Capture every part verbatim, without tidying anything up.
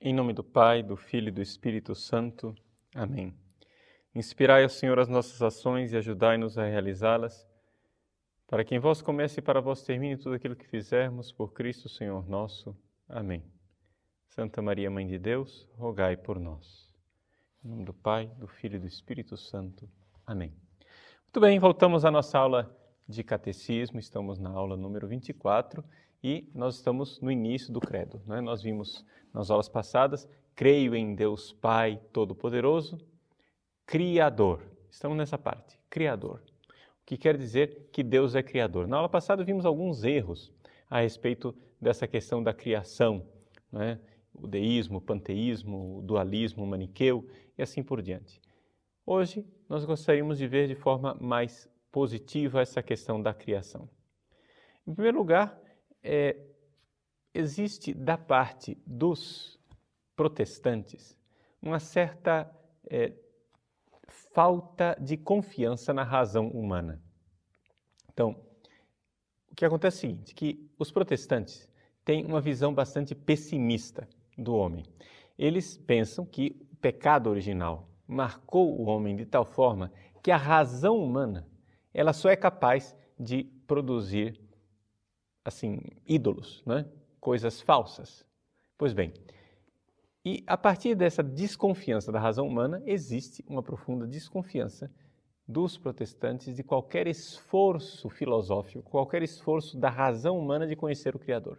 Em nome do Pai, do Filho e do Espírito Santo. Amém. Inspirai, ó Senhor, as nossas ações e ajudai-nos a realizá-las, para que em vós comece e para vós termine tudo aquilo que fizermos, por Cristo Senhor nosso. Amém. Santa Maria, Mãe de Deus, rogai por nós. Em nome do Pai, do Filho e do Espírito Santo. Amém. Muito bem, voltamos à nossa aula de catecismo, estamos na aula número vinte e quatro e nós estamos no início do credo, né? Nós vimos nas aulas passadas, creio em Deus Pai Todo-Poderoso, Criador. Estamos nessa parte, Criador. O que quer dizer que Deus é Criador. Na aula passada vimos alguns erros a respeito dessa questão da criação, né? O deísmo, o panteísmo, o dualismo, o maniqueu e assim por diante. Hoje nós gostaríamos de ver de forma mais positiva essa questão da criação. Em primeiro lugar, é, existe da parte dos protestantes uma certa é, falta de confiança na razão humana. Então, o que acontece é o seguinte, que os protestantes têm uma visão bastante pessimista do homem. Eles pensam que o pecado original marcou o homem de tal forma que a razão humana ela só é capaz de produzir assim, ídolos, né? Coisas falsas. Pois bem, e a partir dessa desconfiança da razão humana, existe uma profunda desconfiança dos protestantes de qualquer esforço filosófico, qualquer esforço da razão humana de conhecer o Criador.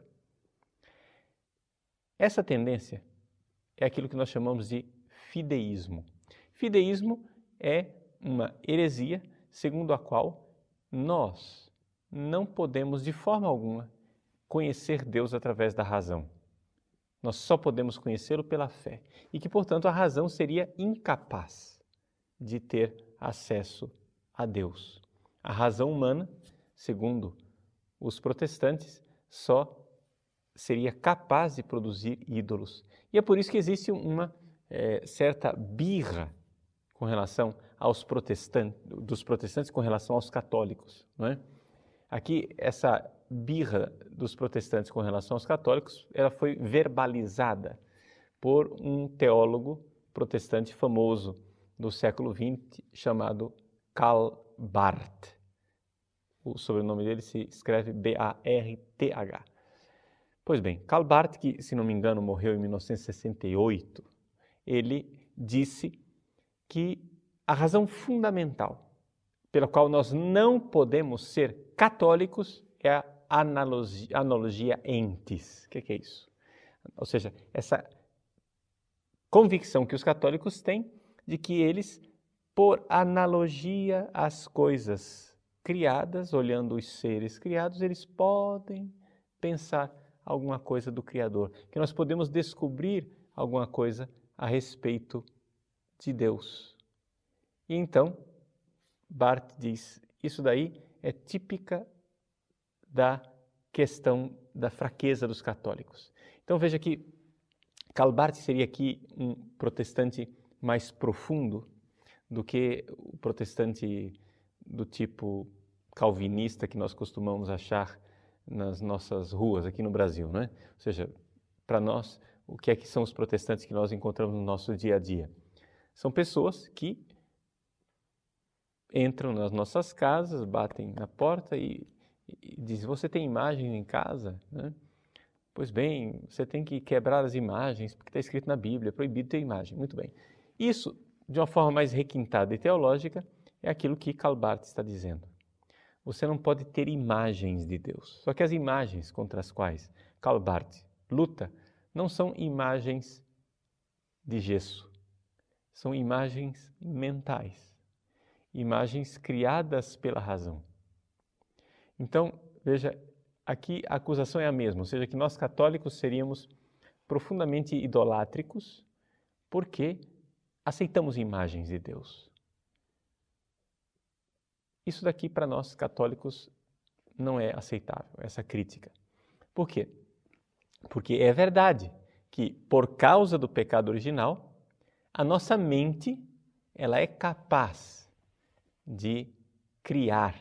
Essa tendência é aquilo que nós chamamos de fideísmo. Fideísmo é uma heresia segundo a qual nós não podemos de forma alguma conhecer Deus através da razão. Nós só podemos conhecê-lo pela fé e que, portanto, a razão seria incapaz de ter acesso a Deus. A razão humana, segundo os protestantes, só seria capaz de produzir ídolos. E é por isso que existe uma é, certa birra com relação aos protestantes, dos protestantes com relação aos católicos, não é? Aqui, essa birra dos protestantes com relação aos católicos, ela foi verbalizada por um teólogo protestante famoso do século vinte, chamado Karl Barth. O sobrenome dele se escreve B A R T H. Pois bem, Karl Barth, que, se não me engano, morreu em mil novecentos e sessenta e oito, ele disse que a razão fundamental pela qual nós não podemos ser católicos é a analogia, analogia entis. O que, que é isso? Ou seja, essa convicção que os católicos têm de que eles, por analogia às coisas criadas, olhando os seres criados, eles podem pensar alguma coisa do Criador, que nós podemos descobrir alguma coisa a respeito de Deus. E então, Barth diz, isso daí é típica da questão da fraqueza dos católicos. Então veja que Karl Barth seria aqui um protestante mais profundo do que o protestante do tipo calvinista que nós costumamos achar nas nossas ruas aqui no Brasil, né? Ou seja, para nós, o que é que são os protestantes que nós encontramos no nosso dia a dia? São pessoas que entram nas nossas casas, batem na porta e, e dizem, você tem imagem em casa? Né? Pois bem, você tem que quebrar as imagens, porque está escrito na Bíblia, é proibido ter imagem. Muito bem. Isso, de uma forma mais requintada e teológica, é aquilo que Karl Barth está dizendo. Você não pode ter imagens de Deus. Só que as imagens contra as quais Karl Barth luta não são imagens de gesso, são imagens mentais. Imagens criadas pela razão. Então, veja, aqui a acusação é a mesma, ou seja, que nós católicos seríamos profundamente idolátricos porque aceitamos imagens de Deus. Isso daqui para nós católicos não é aceitável, essa crítica. Por quê? Porque é verdade que por causa do pecado original, a nossa mente ela é capaz de criar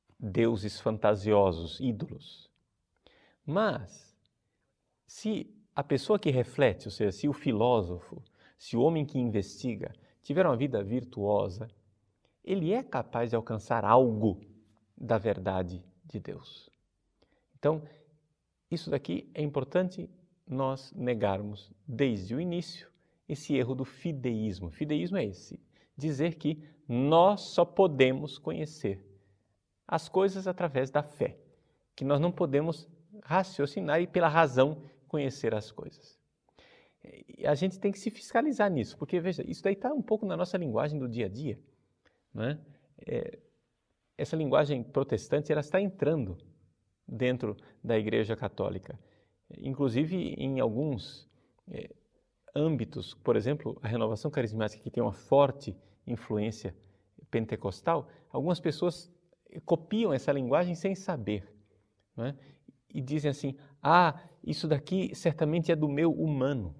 deuses fantasiosos, ídolos. Mas, se a pessoa que reflete, ou seja, se o filósofo, se o homem que investiga tiver uma vida virtuosa, ele é capaz de alcançar algo da verdade de Deus. Então, isso daqui é importante nós negarmos desde o início esse erro do fideísmo. Fideísmo é esse, dizer que nós só podemos conhecer as coisas através da fé, que nós não podemos raciocinar e pela razão conhecer as coisas. E a gente tem que se fiscalizar nisso, porque veja, isso daí está um pouco na nossa linguagem do dia a dia, né? É, essa linguagem protestante, ela está entrando dentro da Igreja Católica, inclusive em alguns é, âmbitos, por exemplo, a renovação carismática, que tem uma forte influência pentecostal, algumas pessoas copiam essa linguagem sem saber, né? E dizem assim, ah, isso daqui certamente é do meu humano.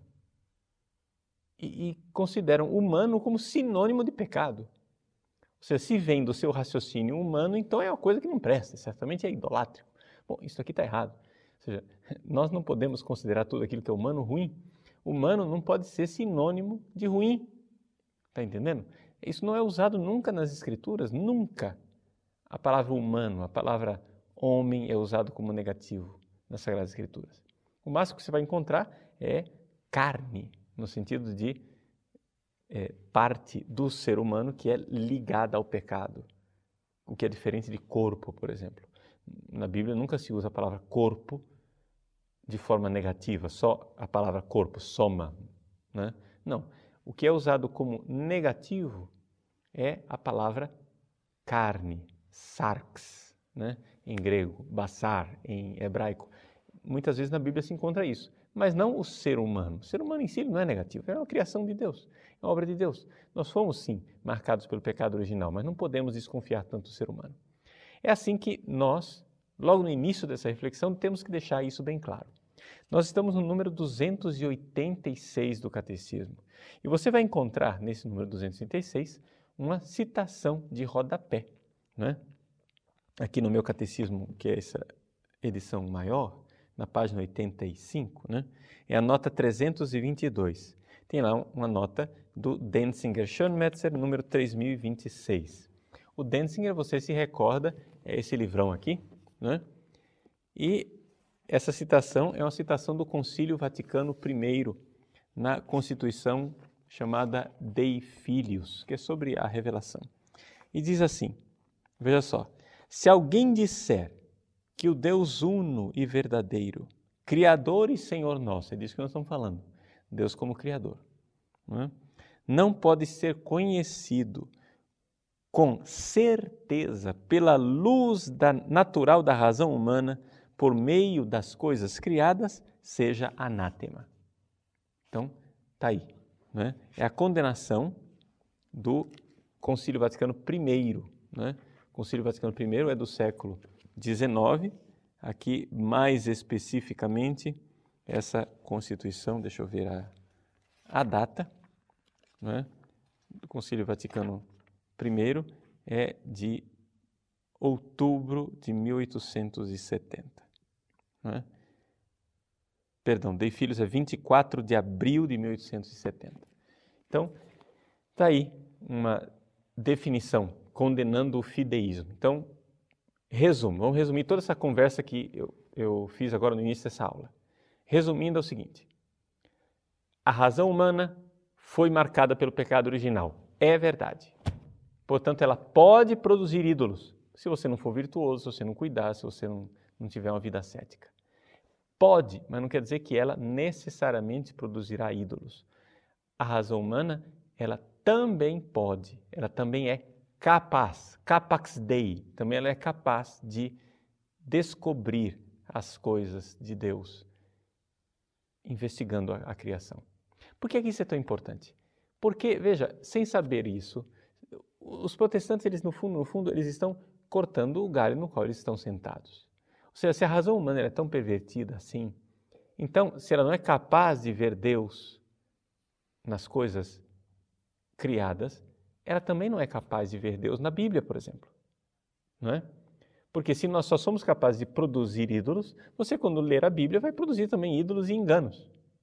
E, e consideram humano como sinônimo de pecado. Ou seja, se vem do seu raciocínio humano, então é uma coisa que não presta, certamente é idolátrico. Bom, isso aqui está errado. Ou seja, nós não podemos considerar tudo aquilo que é humano ruim. Humano não pode ser sinônimo de ruim. Está entendendo? Isso não é usado nunca nas Escrituras, nunca. A palavra humano, a palavra homem é usado como negativo nas Sagradas Escrituras. O máximo que você vai encontrar é carne, no sentido de é, parte do ser humano que é ligada ao pecado, o que é diferente de corpo, por exemplo. Na Bíblia nunca se usa a palavra corpo de forma negativa, só a palavra corpo, soma, né? Não, o que é usado como negativo é a palavra carne, sarx, né? Em grego, basar, em hebraico. Muitas vezes na Bíblia se encontra isso, mas não o ser humano. O ser humano em si não é negativo, é uma criação de Deus, é uma obra de Deus. Nós fomos, sim, marcados pelo pecado original, mas não podemos desconfiar tanto do ser humano. É assim que nós, logo no início dessa reflexão, temos que deixar isso bem claro. Nós estamos no número duzentos e oitenta e seis do Catecismo. E você vai encontrar, nesse número duzentos e oitenta e seis, uma citação de rodapé, né? Aqui no meu Catecismo, que é essa edição maior, na página oitenta e cinco, né? É a nota trezentos e vinte e dois. Tem lá uma nota do Denzinger Schönmetzer, número três mil e vinte e seis. O Denzinger, você se recorda, é esse livrão aqui, né? E essa citação é uma citação do Concílio Vaticano I, na Constituição chamada Dei Filius, que é sobre a revelação. E diz assim, veja só, se alguém disser que o Deus uno e verdadeiro, Criador e Senhor nosso, é disso que nós estamos falando, Deus como Criador, não é? Não pode ser conhecido com certeza pela luz da, natural da razão humana, por meio das coisas criadas, seja anátema. Então, está aí, né? É a condenação do Concílio Vaticano I, né? O Concílio Vaticano I é do século dezenove, aqui mais especificamente essa Constituição, deixa eu ver a, a data, né, do Concílio Vaticano I é de outubro de mil oitocentos e setenta. Né? Perdão, Dei Filius é vinte e quatro de abril de mil oitocentos e setenta. Então, está aí uma definição condenando o fideísmo. Então, resumo, vamos resumir toda essa conversa que eu, eu fiz agora no início dessa aula. Resumindo é o seguinte, a razão humana foi marcada pelo pecado original, é verdade. Portanto, ela pode produzir ídolos, se você não for virtuoso, se você não cuidar, se você não, não tiver uma vida ascética. Pode, mas não quer dizer que ela necessariamente produzirá ídolos. A razão humana, ela também pode, ela também é capaz, capax Dei, também ela é capaz de descobrir as coisas de Deus, investigando a, a criação. Por que isso é tão importante? Porque, veja, sem saber isso, os protestantes, eles no fundo, no fundo, eles estão cortando o galho no qual eles estão sentados. Ou seja, se a razão humana é tão pervertida assim, então, se ela não é capaz de ver Deus nas coisas criadas, ela também não é capaz de ver Deus na Bíblia, por exemplo. Não é? Porque se nós só somos capazes de produzir ídolos, você quando ler a Bíblia vai produzir também ídolos e enganos.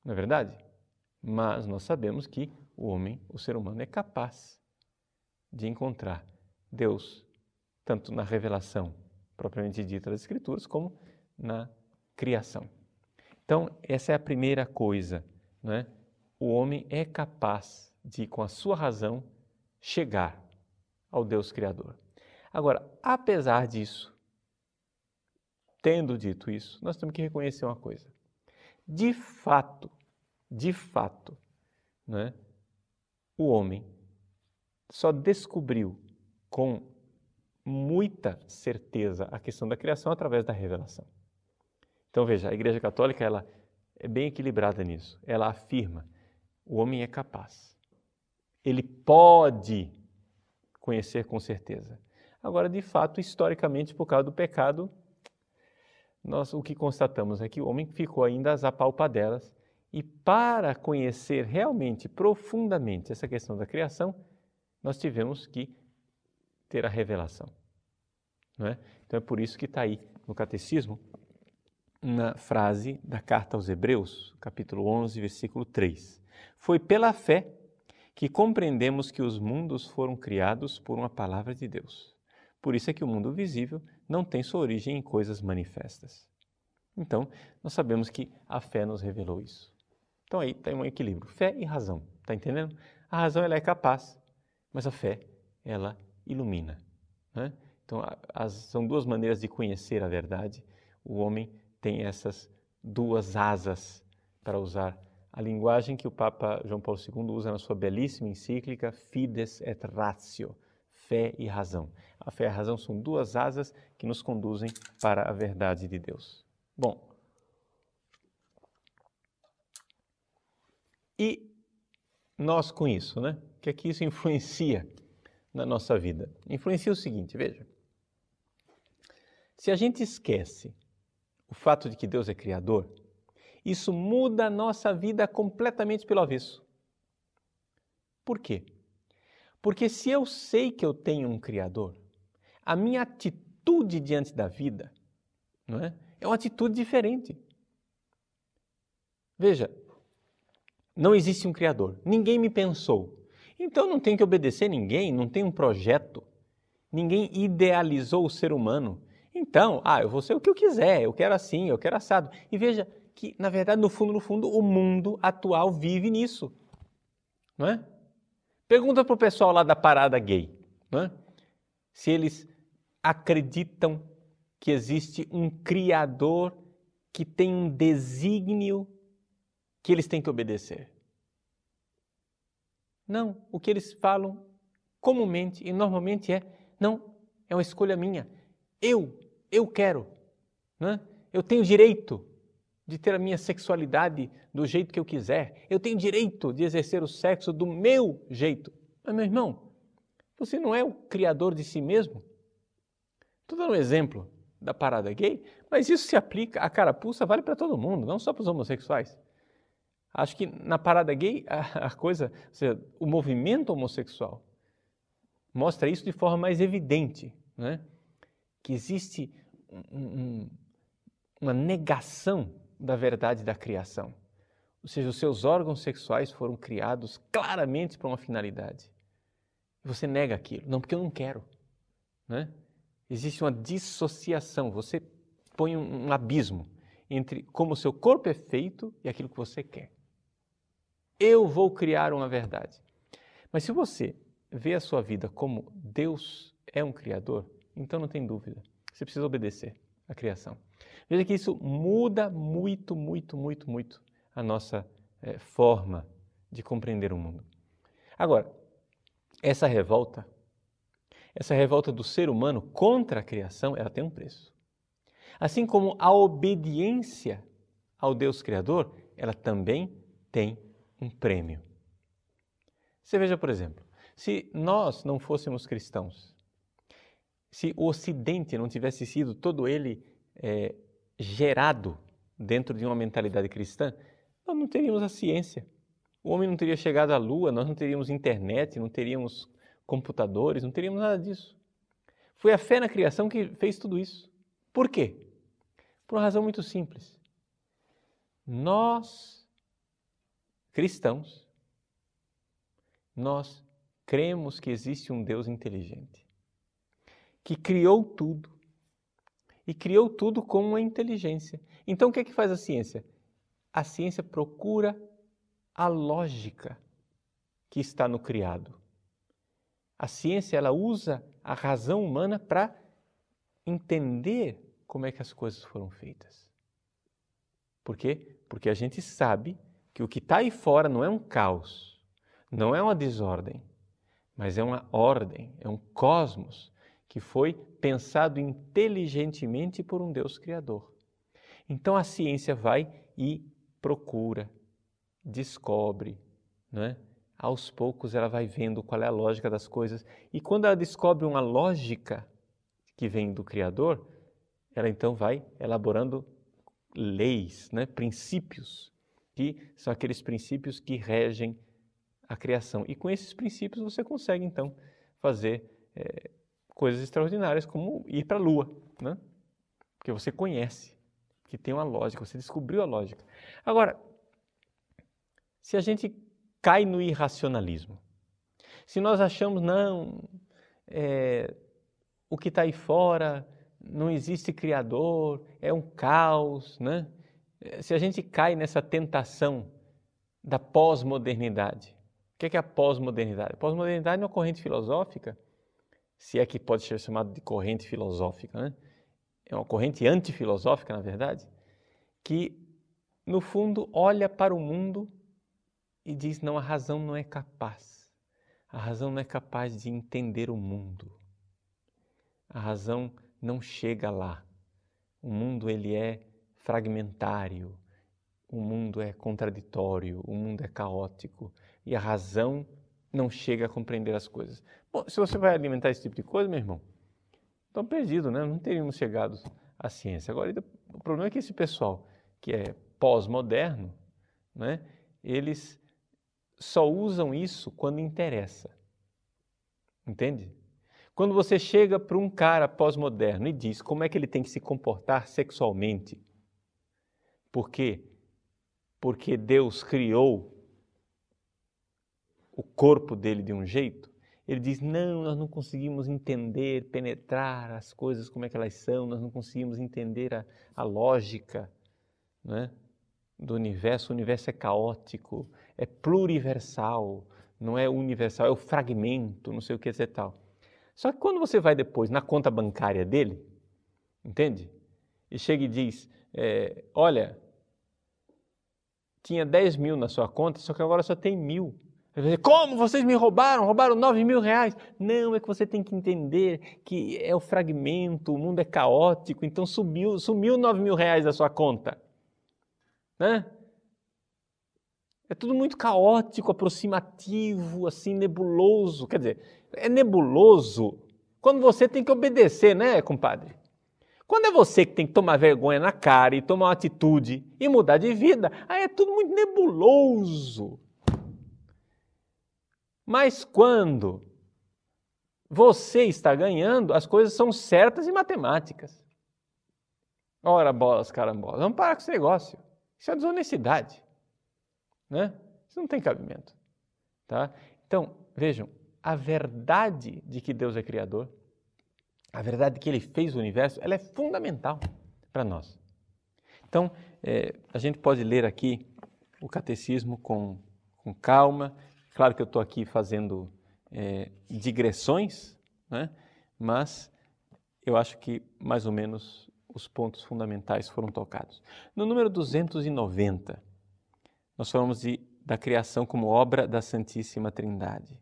não é verdade? Mas nós sabemos que o homem, o ser humano, é capaz de encontrar Deus, tanto na revelação propriamente dita das Escrituras, como na criação. Então, essa é a primeira coisa, não é? O homem é capaz de, com a sua razão, chegar ao Deus Criador. Agora, apesar disso, tendo dito isso, nós temos que reconhecer uma coisa. De fato, de fato, né, o homem só descobriu com muita certeza a questão da criação através da revelação. Então veja, a Igreja Católica ela é bem equilibrada nisso. Ela afirma, o homem é capaz. Ele pode conhecer com certeza. Agora, de fato, historicamente, por causa do pecado, nós o que constatamos é que o homem ficou ainda às apalpadelas e para conhecer realmente, profundamente essa questão da criação, nós tivemos que ter a revelação. Não é? Então é por isso que está aí no Catecismo, na frase da Carta aos Hebreus, capítulo onze, versículo três. Foi pela fé que compreendemos que os mundos foram criados por uma palavra de Deus. Por isso é que o mundo visível não tem sua origem em coisas manifestas. Então, nós sabemos que a fé nos revelou isso. Então aí tem um equilíbrio, fé e razão, está entendendo? A razão ela é capaz, mas a fé, ela ilumina. Né? Então, as, são duas maneiras de conhecer a verdade. O homem tem essas duas asas, para usar a linguagem que o Papa João Paulo segundo usa na sua belíssima encíclica Fides et Ratio, fé e razão. A fé e a razão são duas asas que nos conduzem para a verdade de Deus. Bom, e nós com isso, né? O que é que isso influencia na nossa vida? Influencia o seguinte, veja. Se a gente esquece o fato de que Deus é Criador, isso muda a nossa vida completamente pelo avesso. Por quê? Porque se eu sei que eu tenho um Criador, a minha atitude diante da vida, não é? É uma atitude diferente. Veja, não existe um Criador, ninguém me pensou. Então não tenho que obedecer ninguém, não tem um projeto. Ninguém idealizou o ser humano. Então, ah, eu vou ser o que eu quiser, eu quero assim, eu quero assado. E veja que, na verdade, no fundo, no fundo, o mundo atual vive nisso. Não é? Pergunta para o pessoal lá da parada gay, não é? Se eles acreditam que existe um Criador que tem um desígnio que eles têm que obedecer. Não, o que eles falam comumente e normalmente é, não, é uma escolha minha. Eu, eu quero, né? Eu tenho direito de ter a minha sexualidade do jeito que eu quiser. Eu tenho direito de exercer o sexo do meu jeito. Mas, meu irmão, você não é o criador de si mesmo? Estou dando um exemplo da parada gay, mas isso se aplica, a carapuça vale para todo mundo, não só para os homossexuais. Acho que na parada gay, a, a coisa, ou seja, o movimento homossexual mostra isso de forma mais evidente, né? Que existe um, um, uma negação da verdade da criação. Ou seja, os seus órgãos sexuais foram criados claramente para uma finalidade. Você nega aquilo. Não, porque eu não quero. Né? Existe uma dissociação. Você põe um, um abismo entre como o seu corpo é feito e aquilo que você quer. Eu vou criar uma verdade. Mas se você vê a sua vida como Deus é um criador, então não tem dúvida. Você precisa obedecer à criação. Veja que isso muda muito, muito, muito, muito a nossa é, forma de compreender o mundo. Agora, essa revolta, essa revolta do ser humano contra a criação, ela tem um preço. Assim como a obediência ao Deus Criador, ela também tem um prêmio. Você veja, por exemplo, se nós não fôssemos cristãos, se o Ocidente não tivesse sido todo ele é, gerado dentro de uma mentalidade cristã, nós não teríamos a ciência. O homem não teria chegado à Lua, nós não teríamos internet, não teríamos computadores, não teríamos nada disso. Foi a fé na criação que fez tudo isso. Por quê? Por uma razão muito simples. Nós cristãos, nós cremos que existe um Deus inteligente, que criou tudo, e criou tudo com uma inteligência. Então, o que é que faz a ciência? A ciência procura a lógica que está no criado. A ciência, ela usa a razão humana para entender como é que as coisas foram feitas. Por quê? Porque a gente sabe que o que está aí fora não é um caos, não é uma desordem, mas é uma ordem, é um cosmos que foi pensado inteligentemente por um Deus Criador. Então a ciência vai e procura, descobre, não é? Aos poucos ela vai vendo qual é a lógica das coisas. E quando ela descobre uma lógica que vem do Criador, ela então vai elaborando leis, né? Princípios, que são aqueles princípios que regem a criação. E com esses princípios você consegue então fazer é, coisas extraordinárias, como ir para a Lua, né? Porque você conhece, que tem uma lógica, você descobriu a lógica. Agora, se a gente cai no irracionalismo, se nós achamos, não, é, o que está aí fora, não existe Criador, é um caos, né? Se a gente cai nessa tentação da pós-modernidade, o que é a pós-modernidade? A pós-modernidade é uma corrente filosófica, se é que pode ser chamado de corrente filosófica, né? É uma corrente antifilosófica, na verdade, que, no fundo, olha para o mundo e diz, não, a razão não é capaz. A razão não é capaz de entender o mundo. A razão não chega lá. O mundo, ele é fragmentário, o mundo é contraditório, o mundo é caótico e a razão não chega a compreender as coisas. Bom, se você vai alimentar esse tipo de coisa, meu irmão, estão perdidos, né? Não teríamos chegado à ciência. Agora, o problema é que esse pessoal que é pós-moderno, né, eles só usam isso quando interessa. Entende? Quando você chega para um cara pós-moderno e diz como é que ele tem que se comportar sexualmente, por quê? Porque Deus criou o corpo dele de um jeito, ele diz, não, nós não conseguimos entender, penetrar as coisas como é que elas são, nós não conseguimos entender a, a lógica, né, do universo. O universo é caótico, é pluriversal, não é universal, é o fragmento, não sei o que é tal. Só que quando você vai depois na conta bancária dele, entende? E chega e diz, é, olha, tinha dez mil na sua conta, só que agora só tem mil. Ele vai dizer, como? Vocês me roubaram? Roubaram nove mil reais? Não, é que você tem que entender que é o fragmento, o mundo é caótico, então subiu, sumiu nove mil reais da sua conta. Né? É tudo muito caótico, aproximativo, assim, nebuloso. Quer dizer, é nebuloso quando você tem que obedecer, né, compadre? Quando é você que tem que tomar vergonha na cara e tomar uma atitude e mudar de vida, aí é tudo muito nebuloso. Mas quando você está ganhando, as coisas são certas e matemáticas. Ora, bolas, carambolas, vamos parar com esse negócio. Isso é desonestidade. Né? Isso não tem cabimento. Tá? Então, vejam, a verdade de que Deus é Criador, a verdade de que Ele fez o universo, ela é fundamental para nós. Então, é, a gente pode ler aqui o catecismo com, com calma. Claro que eu estou aqui fazendo é, digressões, né? Mas eu acho que mais ou menos os pontos fundamentais foram tocados. No número duzentos e noventa, nós falamos de, da criação como obra da Santíssima Trindade.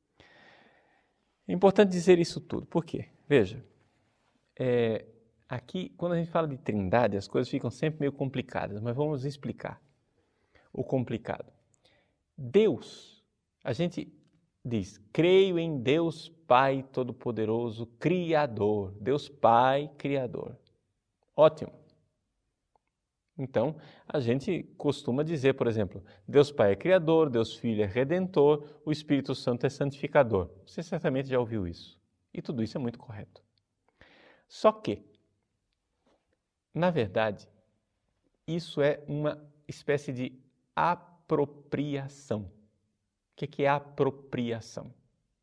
É importante dizer isso tudo. Por quê? Veja, é, aqui, quando a gente fala de Trindade, as coisas ficam sempre meio complicadas, mas vamos explicar o complicado. Deus, a gente diz, creio em Deus Pai Todo-Poderoso, Criador. Deus Pai, Criador. Ótimo. Então, a gente costuma dizer, por exemplo, Deus Pai é Criador, Deus Filho é Redentor, o Espírito Santo é Santificador. Você certamente já ouviu isso. E tudo isso é muito correto. Só que, na verdade, isso é uma espécie de aproximação apropriação. O que é apropriação?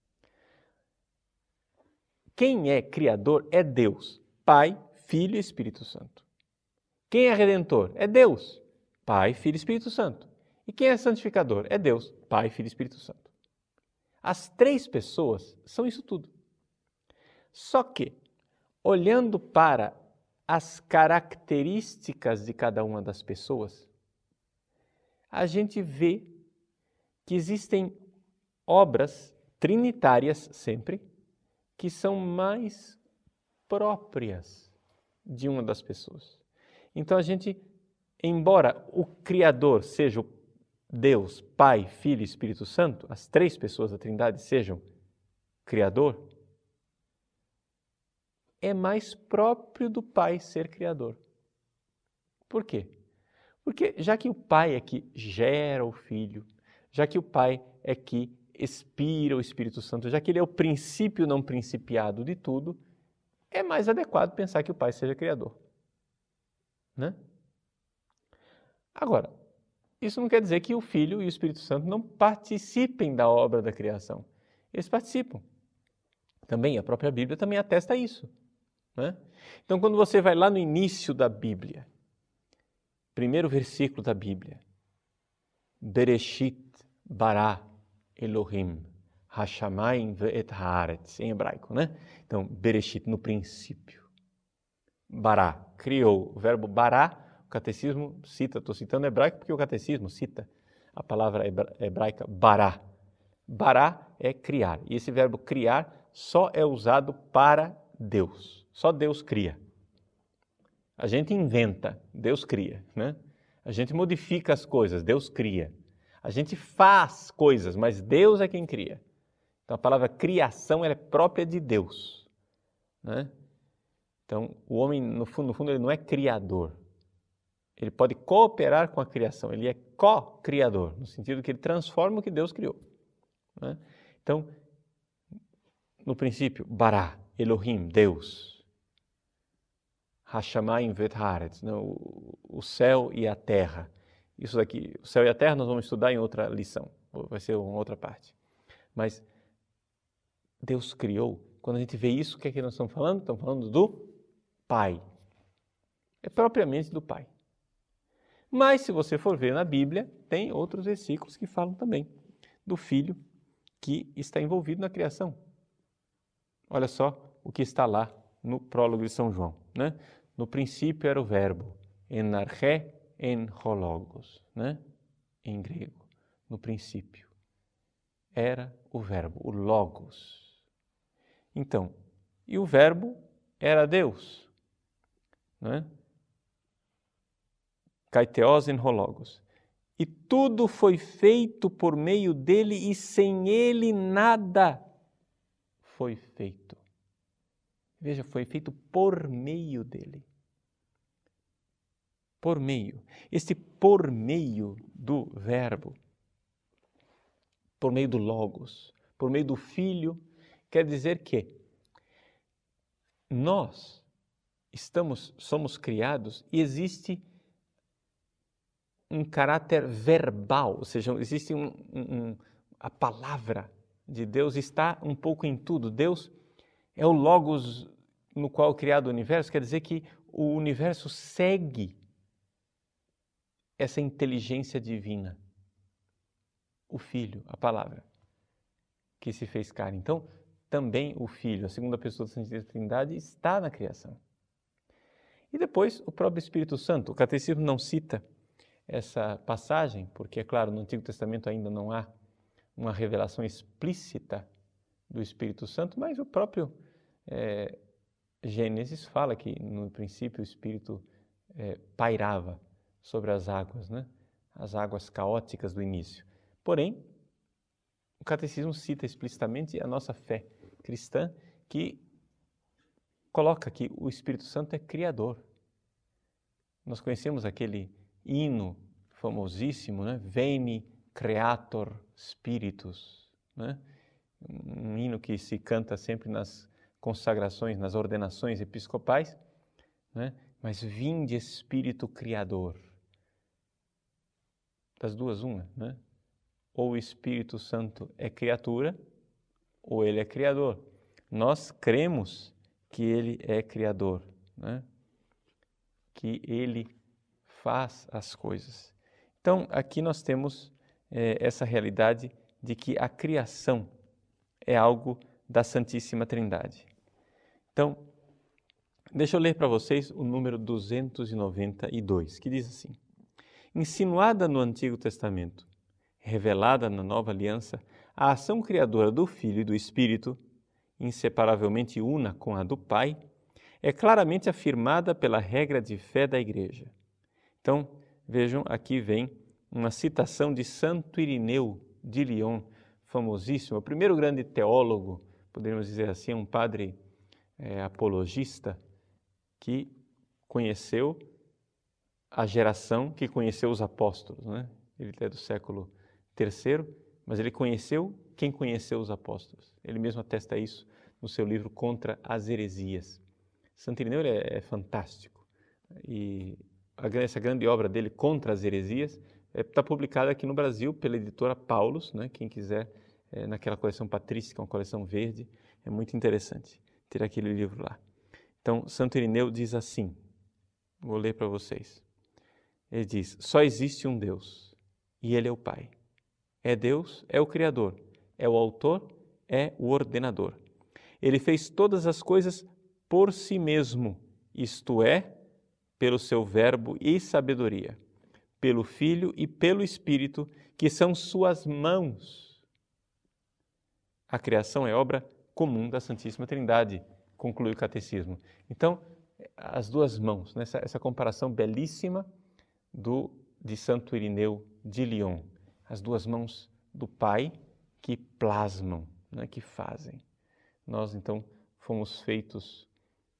Quem é Criador é Deus, Pai, Filho e Espírito Santo. Quem é Redentor? É Deus, Pai, Filho e Espírito Santo. E quem é Santificador? É Deus, Pai, Filho e Espírito Santo. As três pessoas são isso tudo. Só que, olhando para as características de cada uma das pessoas, a gente vê que existem obras trinitárias sempre, que são mais próprias de uma das pessoas. Então a gente, embora o Criador seja o Deus, Pai, Filho e Espírito Santo, as três pessoas da Trindade sejam Criador, é mais próprio do Pai ser Criador. Por quê? Porque já que o Pai é que gera o Filho, já que o Pai é que expira o Espírito Santo, já que ele é o princípio não principiado de tudo, é mais adequado pensar que o Pai seja Criador. Né? Agora, isso não quer dizer que o Filho e o Espírito Santo não participem da obra da criação. Eles participam. Também, a própria Bíblia também atesta isso. Né? Então, quando você vai lá no início da Bíblia, primeiro versículo da Bíblia, Bereshit bara Elohim hashamayim ve'et haaretz, em hebraico, né? Então, Bereshit, no princípio. Bara, criou. O verbo bara, o catecismo cita, estou citando hebraico porque o catecismo cita a palavra hebraica bara. Bara é criar. E esse verbo criar só é usado para Deus. Só Deus cria. A gente inventa, Deus cria, né? A gente modifica as coisas, Deus cria. A gente faz coisas, mas Deus é quem cria. Então a palavra criação ela é própria de Deus. Né? Então o homem, no fundo, no fundo, ele não é criador. Ele pode cooperar com a criação, ele é co-criador, no sentido que ele transforma o que Deus criou. Né? Então, no princípio, bara, Elohim, Deus. Hashamayim ve'et haaretz, o céu e a terra. Isso daqui, o céu e a terra nós vamos estudar em outra lição, vai ser uma outra parte. Mas Deus criou, quando a gente vê isso, o que é que nós estamos falando? Estamos falando do Pai. É propriamente do Pai. Mas se você for ver na Bíblia, tem outros versículos que falam também do Filho que está envolvido na criação. Olha só o que está lá no prólogo de São João, né? No princípio era o verbo, en arché, en hologos, né? Em grego, no princípio. Era o verbo, o logos. Então, e o verbo era Deus, né? Kaiteos en hologos. E tudo foi feito por meio dele e sem ele nada foi feito. Veja, foi feito por meio dele. Por meio. Este por meio do verbo, por meio do logos, por meio do Filho, quer dizer que nós estamos, somos criados e existe um caráter verbal, ou seja, existe um, um, a palavra de Deus está um pouco em tudo. Deus é o logos no qual é criado o universo, quer dizer que o universo segue essa inteligência divina. O Filho, a palavra, que se fez carne. Então, também o Filho, a segunda pessoa da Santíssima Trindade, está na criação. E depois, o próprio Espírito Santo. O Catecismo não cita essa passagem, porque, é claro, no Antigo Testamento ainda não há uma revelação explícita do Espírito Santo, mas o próprio é, Gênesis fala que, no princípio, o Espírito é, pairava sobre as águas, né? As águas caóticas do início. Porém, o Catecismo cita explicitamente a nossa fé cristã, que coloca que o Espírito Santo é criador. Nós conhecemos aquele hino famosíssimo, né? Veni Creator Spiritus, né? Um hino que se canta sempre nas consagrações, nas ordenações episcopais, né? Mas vinde Espírito Criador. das duas uma, né? Ou o Espírito Santo é criatura, ou ele é criador. Nós cremos que ele é criador, né? Que ele faz as coisas. Então, aqui nós temos é, essa realidade de que a criação é algo da Santíssima Trindade. Então, deixa eu ler para vocês o número duzentos e noventa e dois, que diz assim: insinuada no Antigo Testamento, revelada na Nova Aliança, a ação criadora do Filho e do Espírito, inseparavelmente una com a do Pai, é claramente afirmada pela regra de fé da Igreja. Então, vejam, aqui vem uma citação de Santo Irineu de Lyon, famosíssimo, o primeiro grande teólogo, poderíamos dizer assim, um padre é, apologista, que conheceu a geração que conheceu os apóstolos, né? Ele é do século terceiro, mas ele conheceu quem conheceu os apóstolos. Ele mesmo atesta isso no seu livro Contra as Heresias. Santo Irineu é, é fantástico. E a, essa grande obra dele, Contra as Heresias, está é, publicada aqui no Brasil pela editora Paulus, né? Quem quiser, é, naquela coleção patrística, uma coleção verde, é muito interessante ter aquele livro lá. Então, Santo Irineu diz assim, vou ler para vocês. Ele diz: só existe um Deus, e Ele é o Pai. É Deus, é o Criador, é o Autor, é o Ordenador. Ele fez todas as coisas por si mesmo, isto é, pelo seu verbo e sabedoria, pelo Filho e pelo Espírito, que são suas mãos. A criação é obra comum da Santíssima Trindade, conclui o Catecismo. Então, as duas mãos, né? essa, essa comparação belíssima do, de Santo Irineu de Lyon, as duas mãos do Pai que plasmam, né? Que fazem. Nós, então, fomos feitos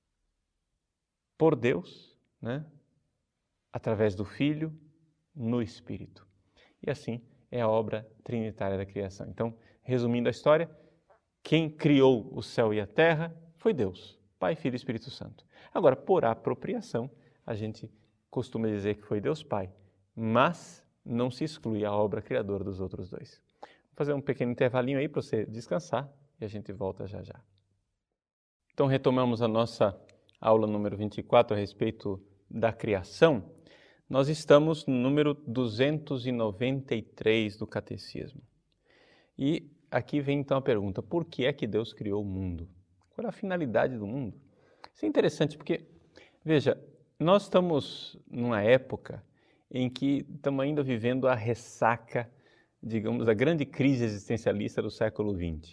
por Deus, né? Através do Filho, no Espírito. E assim é a obra trinitária da criação. Então, resumindo a história, quem criou o céu e a terra foi Deus, Pai, Filho e Espírito Santo. Agora, por apropriação, a gente costuma dizer que foi Deus Pai, mas não se exclui a obra criadora dos outros dois. Vou fazer um pequeno intervalinho aí para você descansar e a gente volta já já. Então, retomamos a nossa aula número vinte e quatro a respeito da criação. Nós estamos no número duzentos e noventa e três do Catecismo. E aqui vem então a pergunta: por que é que Deus criou o mundo? Qual é a finalidade do mundo? Isso é interessante porque, veja, nós estamos numa época em que estamos ainda vivendo a ressaca, digamos, da grande crise existencialista do século vinte.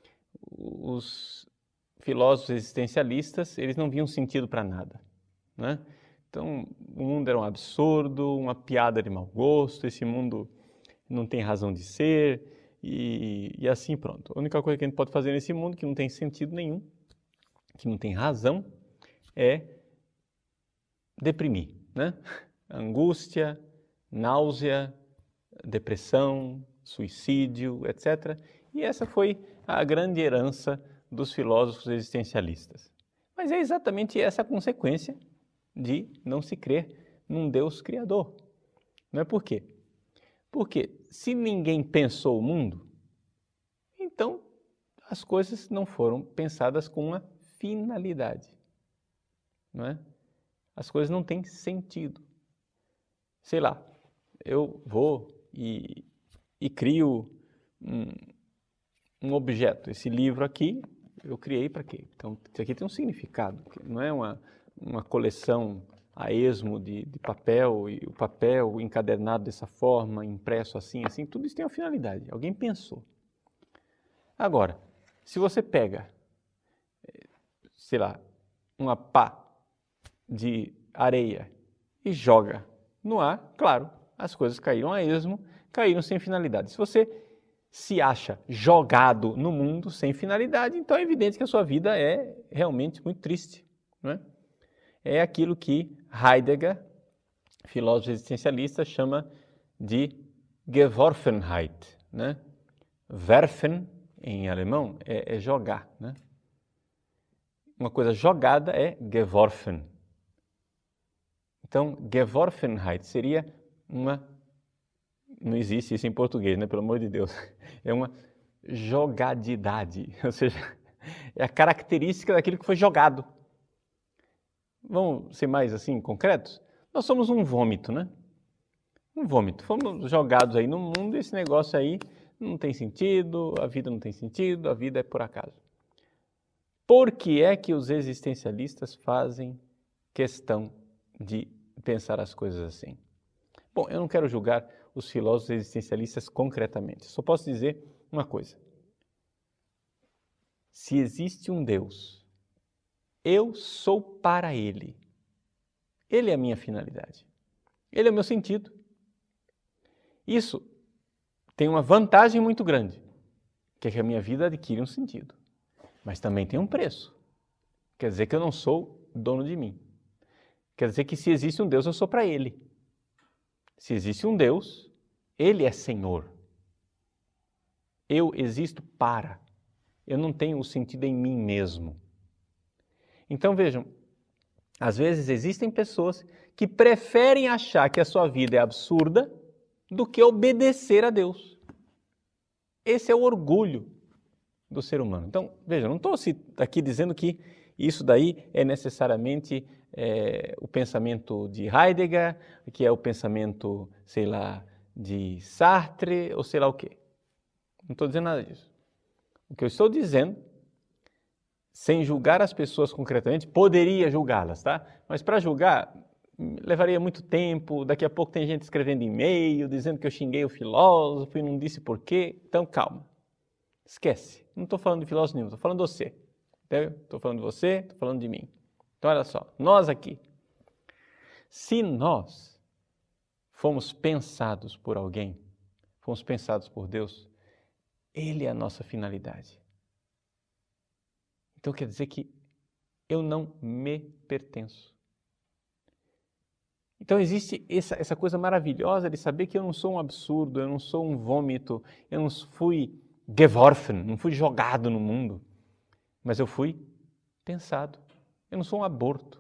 Os filósofos existencialistas, eles não viam sentido para nada, né? Então, o mundo era um absurdo, uma piada de mau gosto, esse mundo não tem razão de ser e, e assim pronto. A única coisa que a gente pode fazer nesse mundo que não tem sentido nenhum, que não tem razão, é deprimir, né? Angústia, náusea, depressão, suicídio, etcétera. E essa foi a grande herança dos filósofos existencialistas. Mas é exatamente essa a consequência de não se crer num Deus criador. Não é por quê? Porque se ninguém pensou o mundo, então as coisas não foram pensadas com uma finalidade. Não é? As coisas não têm sentido. Sei lá, eu vou e, e crio um, um objeto. Esse livro aqui, eu criei para quê? Então, isso aqui tem um significado. Não é uma, uma coleção a esmo de, de papel, e o papel encadernado dessa forma, impresso assim, assim. Tudo isso tem uma finalidade. Alguém pensou. Agora, se você pega, sei lá, uma pá de areia e joga no ar, claro, as coisas caíram a esmo, caíram sem finalidade. Se você se acha jogado no mundo sem finalidade, então é evidente que a sua vida é realmente muito triste, não é? É aquilo que Heidegger, filósofo existencialista, chama de Geworfenheit, né? Werfen, em alemão, é, é jogar, né? Uma coisa jogada é geworfen. Então, Geworfenheit seria uma não existe isso em português, né? Pelo amor de Deus. É uma jogadidade, ou seja, é a característica daquilo que foi jogado. Vamos ser mais assim, concretos? Nós somos um vômito, né? Um vômito. Fomos jogados aí no mundo e esse negócio aí não tem sentido, a vida não tem sentido, a vida é por acaso. Por que é que os existencialistas fazem questão de pensar as coisas assim? Bom, eu não quero julgar os filósofos existencialistas concretamente, só posso dizer uma coisa. Se existe um Deus, eu sou para Ele. Ele é a minha finalidade. Ele é o meu sentido. Isso tem uma vantagem muito grande, que é que a minha vida adquire um sentido. Mas também tem um preço. Quer dizer que eu não sou dono de mim. Quer dizer que se existe um Deus, eu sou para Ele. Se existe um Deus, Ele é Senhor. Eu existo para. Eu não tenho o sentido em mim mesmo. Então vejam, às vezes existem pessoas que preferem achar que a sua vida é absurda do que obedecer a Deus. Esse é o orgulho do ser humano. Então, veja, não estou aqui dizendo que isso daí é necessariamente é, o pensamento de Heidegger, que é o pensamento, sei lá, de Sartre, ou sei lá o quê. Não estou dizendo nada disso. O que eu estou dizendo, sem julgar as pessoas concretamente, poderia julgá-las, tá? Mas para julgar, levaria muito tempo, daqui a pouco tem gente escrevendo e-mail, dizendo que eu xinguei o filósofo e não disse por quê. Então, calma. Esquece. Não estou falando de filósofo nenhum, estou falando de você. Estou falando de você, estou falando de mim. Então, olha só, nós aqui, se nós fomos pensados por alguém, fomos pensados por Deus, Ele é a nossa finalidade. Então, quer dizer que eu não me pertenço. Então, existe essa, essa coisa maravilhosa de saber que eu não sou um absurdo, eu não sou um vômito, eu não fui geworfen, não fui jogado no mundo, mas eu fui pensado. Eu não sou um aborto,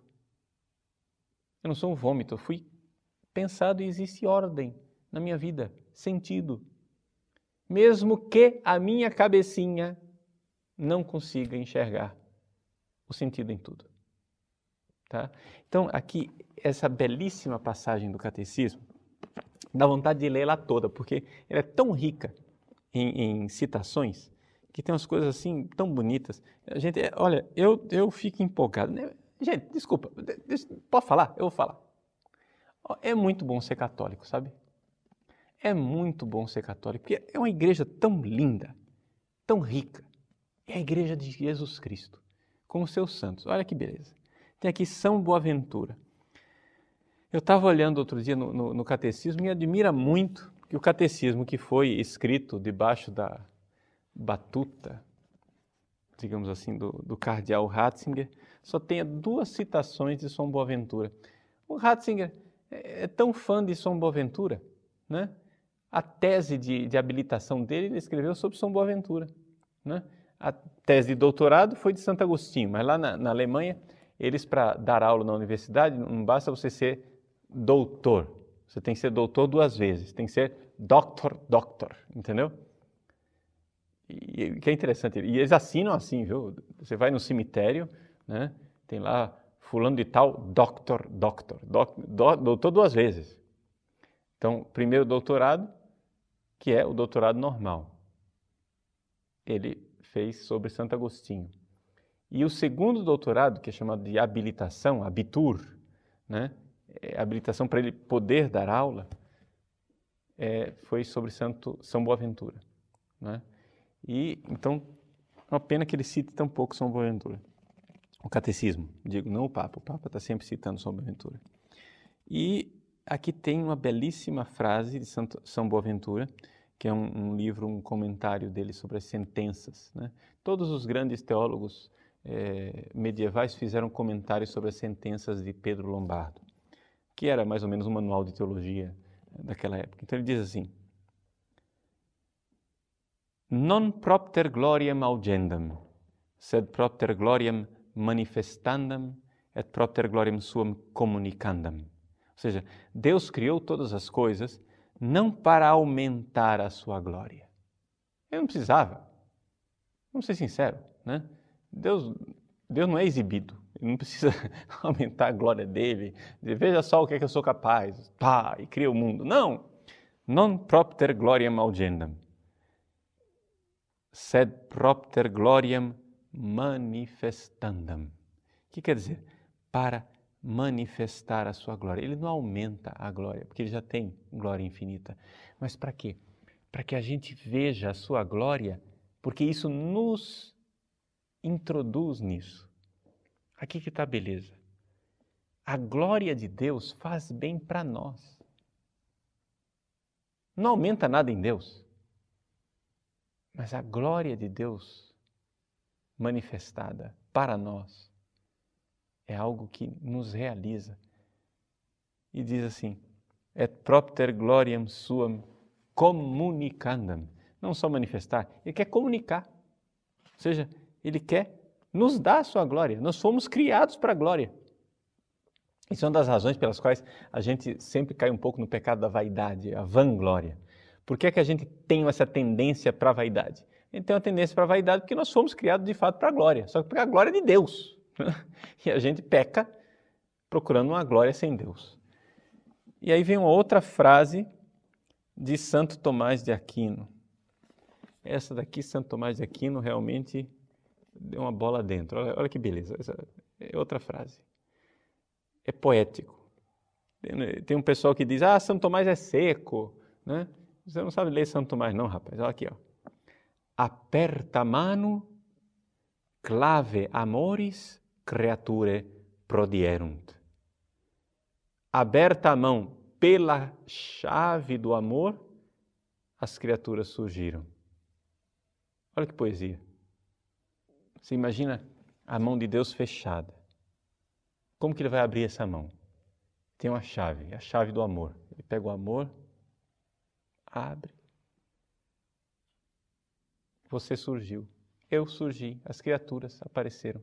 eu não sou um vômito, eu fui pensado e existe ordem na minha vida, sentido. Mesmo que a minha cabecinha não consiga enxergar o sentido em tudo. Tá? Então, aqui, essa belíssima passagem do Catecismo, dá vontade de ler ela toda, porque ela é tão rica em, em citações, que tem umas coisas assim tão bonitas. A gente, olha, eu, eu fico empolgado. Gente, desculpa, pode falar? Eu vou falar. É muito bom ser católico, sabe? É muito bom ser católico, porque é uma igreja tão linda, tão rica. É a igreja de Jesus Cristo, com os seus santos. Olha que beleza. Tem aqui São Boaventura. Eu estava olhando outro dia no, no, no catecismo e me admira muito que o catecismo que foi escrito debaixo da batuta, digamos assim, do, do cardeal Ratzinger, só tenha duas citações de São Boaventura. O Ratzinger é, é tão fã de São Boaventura, né? A tese de, de habilitação dele, ele escreveu sobre São Boaventura, né? A tese de doutorado foi de Santo Agostinho, mas lá na, na Alemanha, eles, para dar aula na universidade, não basta você ser doutor. Você tem que ser doutor duas vezes. Tem que ser doctor, doctor, entendeu? E o que é interessante, e eles assinam assim, viu? Você vai no cemitério, né? Tem lá fulano de tal, doctor, doctor, doc, do, doutor duas vezes. Então, primeiro doutorado, que é o doutorado normal. Ele fez sobre Santo Agostinho. E o segundo doutorado, que é chamado de habilitação, habitur, né? É, habilitação para ele poder dar aula, é, foi sobre Santo, São Boaventura, né? E, então, é uma pena que ele cite tão pouco São Boaventura. O catecismo, digo, não o Papa. O Papa está sempre citando São Boaventura. E aqui tem uma belíssima frase de Santo, São Boaventura, que é um, um livro, um comentário dele sobre as sentenças, né? Todos os grandes teólogos eh, medievais fizeram comentários sobre as sentenças de Pedro Lombardo, que era mais ou menos um manual de teologia daquela época. Então ele diz assim: non propter gloriam augendam, sed propter gloriam manifestandam et propter gloriam suam communicandam. Ou seja, Deus criou todas as coisas não para aumentar a sua glória. Ele não precisava. Vamos ser sinceros, né? Deus, Deus não é exibido. Ele não precisa aumentar a glória dele. Dizer, veja só o que é que eu sou capaz. Pá, e cria o mundo. Não. Non propter gloriam augendam. Sed propter gloriam manifestandam. O que quer dizer? Para manifestar a sua glória. Ele não aumenta a glória, porque ele já tem glória infinita. Mas para quê? Para que a gente veja a sua glória, porque isso nos introduz nisso. Aqui que está a beleza. A glória de Deus faz bem para nós. Não aumenta nada em Deus. Mas a glória de Deus manifestada para nós é algo que nos realiza. E diz assim, et propter gloriam suam communicandam. Não só manifestar, ele quer comunicar. Ou seja, ele quer nos dar a sua glória. Nós fomos criados para a glória. Isso é uma das razões pelas quais a gente sempre cai um pouco no pecado da vaidade, a vanglória. Por que é que a gente tem essa tendência para a vaidade? A gente tem uma tendência para a vaidade porque nós fomos criados de fato para a glória, só que para a glória de Deus. E a gente peca procurando uma glória sem Deus. E aí vem uma outra frase de Santo Tomás de Aquino. Essa daqui, Santo Tomás de Aquino, realmente deu uma bola dentro. Olha, olha que beleza. Essa é outra frase. É poético. Tem, tem um pessoal que diz, ah, Santo Tomás é seco, né? Você não sabe ler Santo Tomás não, rapaz. Olha aqui, ó. Aperta mano, clave amoris, creature prodierunt. Aberta a mão pela chave do amor, as criaturas surgiram. Olha que poesia. Você imagina a mão de Deus fechada. Como que ele vai abrir essa mão? Tem uma chave, a chave do amor. Ele pega o amor, abre. Você surgiu, eu surgi, as criaturas apareceram.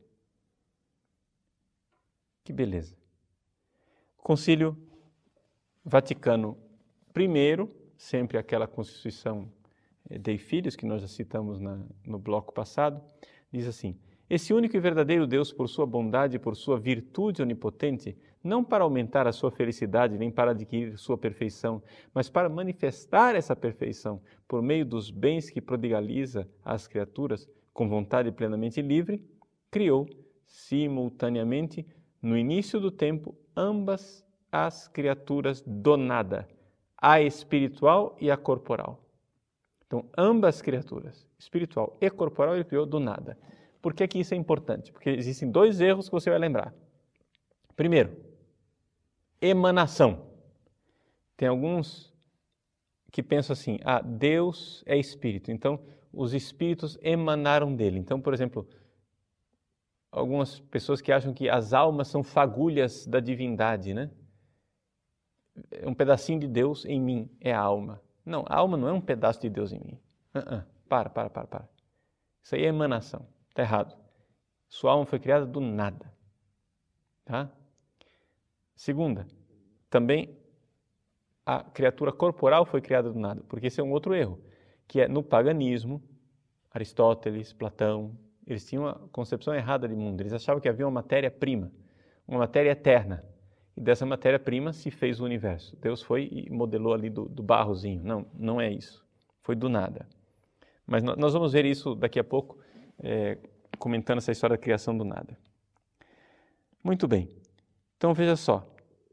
Que beleza. Concílio Vaticano I, sempre aquela Constituição Dei Filhos, que nós já citamos na, no bloco passado, diz assim, esse único e verdadeiro Deus, por sua bondade e por sua virtude onipotente, não para aumentar a sua felicidade, nem para adquirir sua perfeição, mas para manifestar essa perfeição por meio dos bens que prodigaliza às criaturas, com vontade plenamente livre, criou, simultaneamente, no início do tempo, ambas as criaturas do nada, a espiritual e a corporal. Então, ambas criaturas, espiritual e corporal, ele criou do nada. Por que que isso é importante? Porque existem dois erros que você vai lembrar. Primeiro, emanação. Tem alguns que pensam assim, ah, Deus é espírito, então os espíritos emanaram dele. Então, por exemplo, algumas pessoas que acham que as almas são fagulhas da divindade, né? É um pedacinho de Deus em mim, é a alma. Não, a alma não é um pedaço de Deus em mim. Uh-uh. Para, para, para, para. Isso aí é emanação. Está errado. Sua alma foi criada do nada. Tá? Segunda, também a criatura corporal foi criada do nada, porque esse é um outro erro, que é no paganismo, Aristóteles, Platão, eles tinham uma concepção errada de mundo. Eles achavam que havia uma matéria-prima, uma matéria eterna. E dessa matéria-prima se fez o universo. Deus foi e modelou ali do, do barrozinho. Não, não é isso. Foi do nada. Mas nós vamos ver isso daqui a pouco, é, comentando essa história da criação do nada. Muito bem. Então veja só.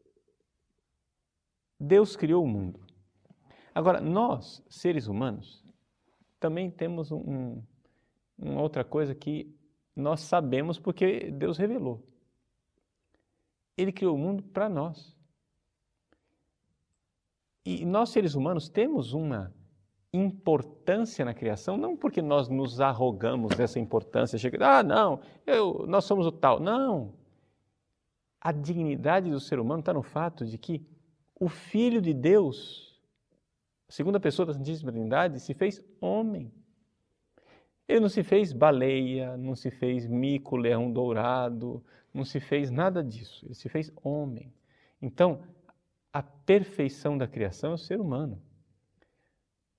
Deus criou o mundo. Agora, nós, seres humanos, também temos um, um, uma outra coisa que nós sabemos porque Deus revelou. Ele criou o mundo para nós. E nós, seres humanos, temos uma importância na criação, não porque nós nos arrogamos dessa importância, chega, ah, não, eu, nós somos o tal. Não. A dignidade do ser humano está no fato de que o Filho de Deus, a segunda pessoa da Santíssima Trindade, se fez homem. Ele não se fez baleia, não se fez mico, leão dourado, não se fez nada disso. Ele se fez homem. Então, a perfeição da criação é o ser humano.